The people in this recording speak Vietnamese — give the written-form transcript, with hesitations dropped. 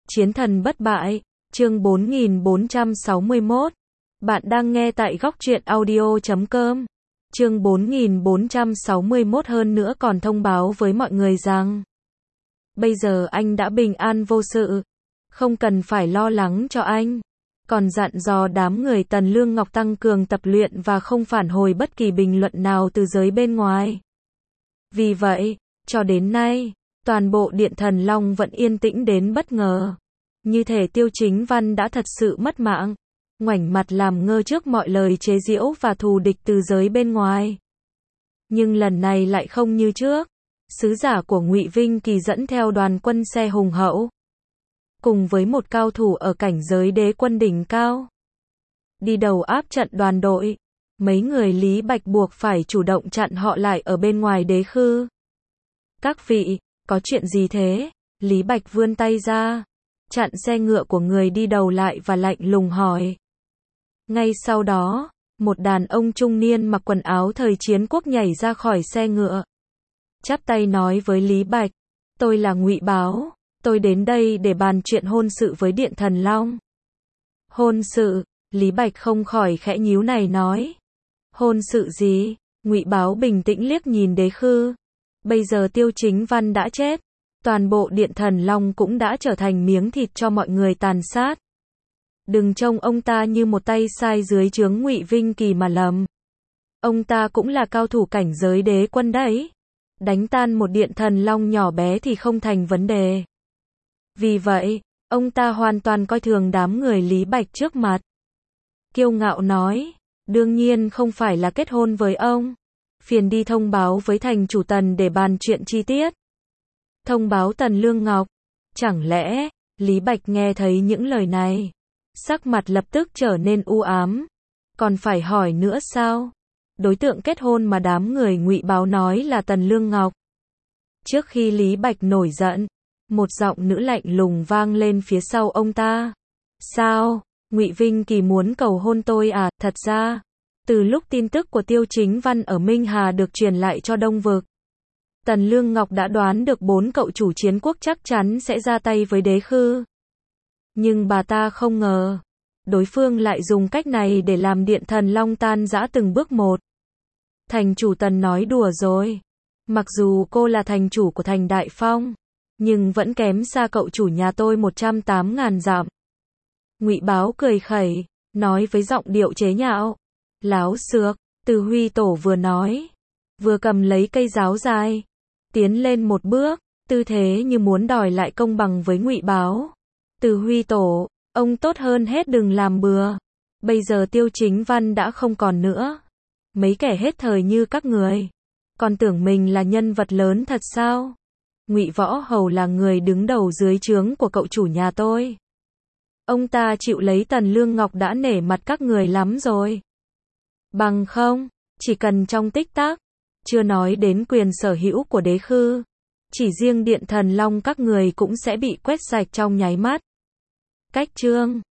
Chiến thần bất bại, chương 4461. Bạn đang nghe tại góc truyện audio.com. Chương 4461 hơn nữa còn thông báo với mọi người rằng bây giờ anh đã bình an vô sự, không cần phải lo lắng cho anh. Còn dặn dò đám người Tần Lương Ngọc tăng cường tập luyện và không phản hồi bất kỳ bình luận nào từ giới bên ngoài. Vì vậy, cho đến nay, toàn bộ Điện Thần Long vẫn yên tĩnh đến bất ngờ. Như thể Tiêu Chính Văn đã thật sự mất mạng, ngoảnh mặt làm ngơ trước mọi lời chế giễu và thù địch từ giới bên ngoài. Nhưng lần này lại không như trước. Sứ giả của Ngụy Vinh Kỳ dẫn theo đoàn quân xe hùng hậu, cùng với một cao thủ ở cảnh giới đế quân đỉnh cao, đi đầu áp trận đoàn đội. Mấy người Lý Bạch buộc phải chủ động chặn họ lại ở bên ngoài đế khư. Các vị, có chuyện gì thế? Lý Bạch vươn tay ra, chặn xe ngựa của người đi đầu lại và lạnh lùng hỏi. Ngay sau đó, một đàn ông trung niên mặc quần áo thời chiến quốc nhảy ra khỏi xe ngựa, chắp tay nói với Lý Bạch, tôi là Ngụy Báo, tôi đến đây để bàn chuyện hôn sự với Điện Thần Long. Hôn sự? Lý Bạch không khỏi khẽ nhíu này nói. Hôn sự gì? Ngụy Báo bình tĩnh liếc nhìn đế khư. Bây giờ Tiêu Chính Văn đã chết, toàn bộ Điện Thần Long cũng đã trở thành miếng thịt cho mọi người tàn sát. Đừng trông ông ta như một tay sai dưới trướng Ngụy Vinh Kỳ mà lầm. Ông ta cũng là cao thủ cảnh giới đế quân đấy. Đánh tan một Điện Thần Long nhỏ bé thì không thành vấn đề. Vì vậy, ông ta hoàn toàn coi thường đám người Lý Bạch trước mặt. Kiêu ngạo nói, đương nhiên không phải là kết hôn với ông. Phiền đi thông báo với thành chủ Tần để bàn chuyện chi tiết. Thông báo Tần Lương Ngọc. Chẳng lẽ, Lý Bạch nghe thấy những lời này, sắc mặt lập tức trở nên u ám. Còn phải hỏi nữa sao? Đối tượng kết hôn mà đám người Ngụy Báo nói là Tần Lương Ngọc. Trước khi Lý Bạch nổi giận, một giọng nữ lạnh lùng vang lên phía sau ông ta. Sao? Ngụy Vinh Kỳ muốn cầu hôn tôi à? Thật ra, từ lúc tin tức của Tiêu Chính Văn ở Minh Hà được truyền lại cho Đông Vực, Tần Lương Ngọc đã đoán được 4 cậu chủ chiến quốc chắc chắn sẽ ra tay với đế khư. Nhưng bà ta không ngờ, đối phương lại dùng cách này để làm Điện Thần Long tan rã từng bước một. Thành chủ Tần nói đùa rồi. Mặc dù cô là thành chủ của thành Đại Phong, nhưng vẫn kém xa cậu chủ nhà tôi 108.000 dặm. Ngụy Báo cười khẩy, nói với giọng điệu chế nhạo. Láo xược. Từ Huy Tổ vừa nói, vừa cầm lấy cây giáo dài, tiến lên một bước, tư thế như muốn đòi lại công bằng với Ngụy Báo. Từ Huy Tổ, ông tốt hơn hết đừng làm bừa. Bây giờ Tiêu Chính Văn đã không còn nữa. Mấy kẻ hết thời như các người, còn tưởng mình là nhân vật lớn thật sao? Ngụy Võ Hầu là người đứng đầu dưới trướng của cậu chủ nhà tôi. Ông ta chịu lấy Tần Lương Ngọc đã nể mặt các người lắm rồi. Bằng không, chỉ cần trong tích tắc, chưa nói đến quyền sở hữu của đế khư, chỉ riêng Điện Thần Long các người cũng sẽ bị quét sạch trong nháy mắt. Cách chương